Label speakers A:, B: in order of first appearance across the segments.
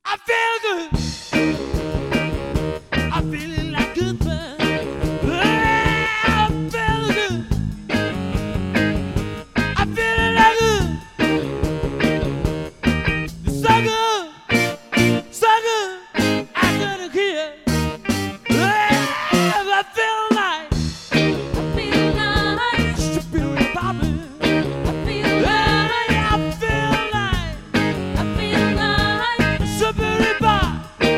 A: I feel good. I'm feeling like good man. I feel good. I'm feeling like good. So good, so good. I couldn't hear. I feel like stripping and popping. I feel like stripping and popping.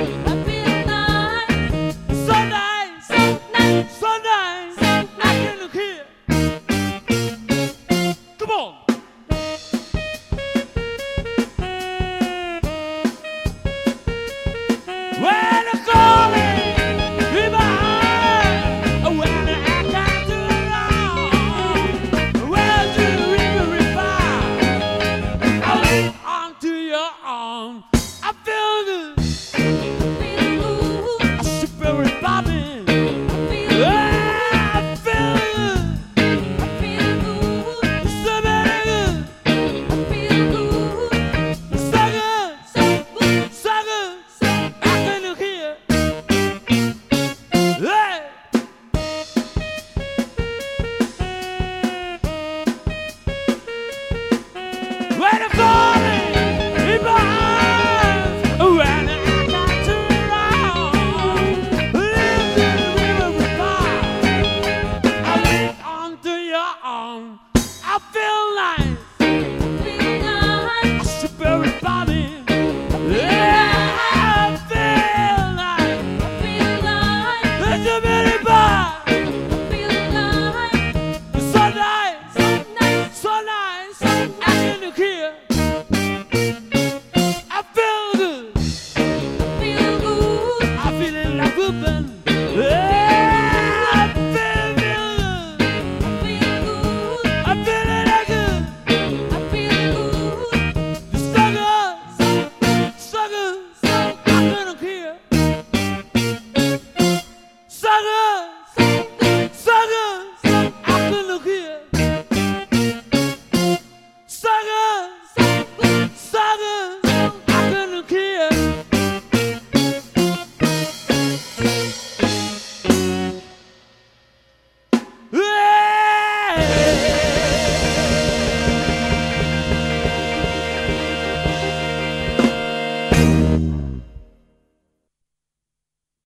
A: So nice, so nice. I couldn't hear. Come on. Well,